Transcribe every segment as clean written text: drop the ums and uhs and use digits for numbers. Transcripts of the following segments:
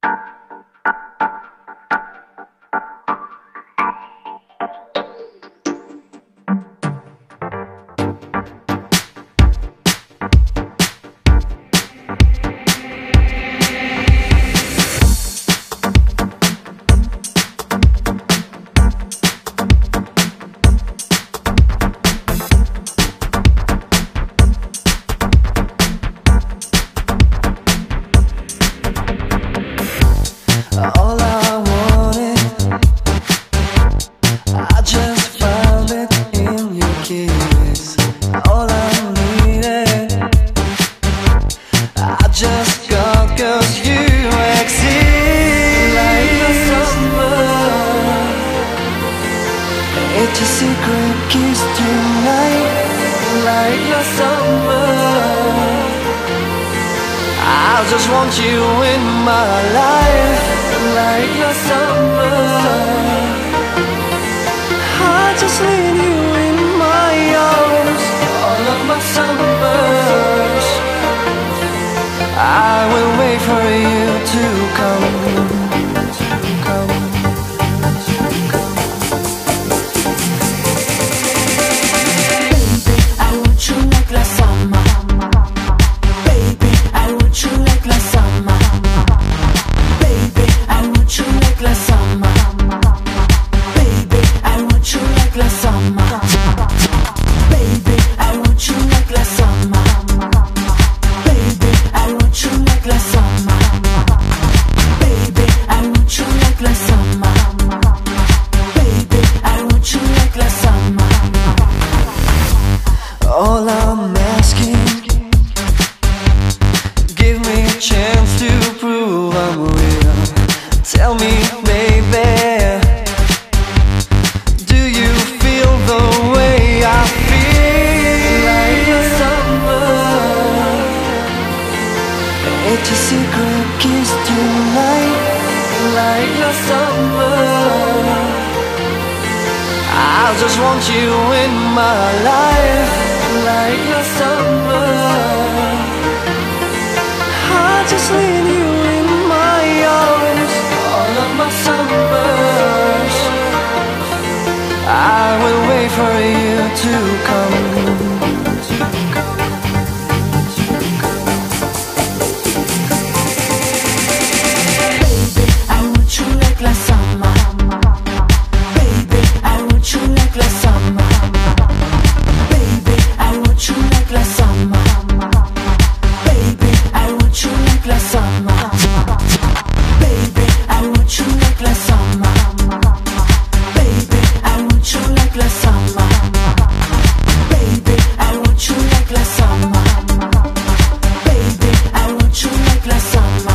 All I wanted, I just found it in your kiss. All I needed, I just got 'cause you exist. Like the summer, it's a secret kiss tonight. Like the summer, I just want you in my life. Like the summer, I just need you in my arms. All of my summers, I will wait for you to come. Baby, I want you like last summer. Baby, I want you like last summer. Baby, I want you like last summer. Baby, I want you like last summer. Baby, I want you like last summer. Baby, I want you like last summer. Baby, I want you like last summer. Baby, I want you like last summer. All I'm asking, give me a chance to prove I'm real. Tell me, baby, do you feel the way I feel? Like the summer, it's a secret kiss tonight. Like the summer, I just want you in my life. Like the summer, I just need you in my arms. All of my summers, I will wait for you to come. Baby, I want you like last summer. Baby, I want you like last summer. Baby, I want you like last summer. Baby, I want you like last summer. Baby, I want you like last summer. Baby, I want you like last summer. Baby, I want you like last summer. Baby, I want you like last summer.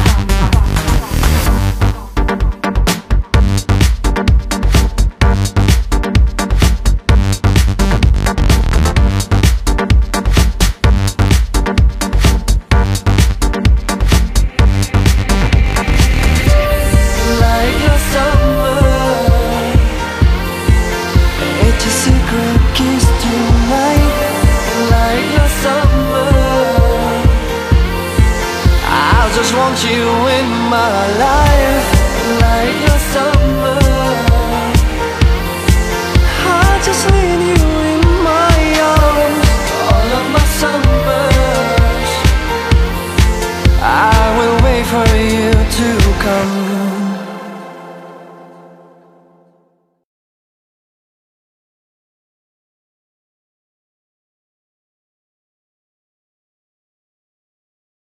Like the summer, it's a secret kiss tonight. Like the summer, I just want you in my life. Like the summer, I just need you in my arms. All of my summers, I will wait for you to come.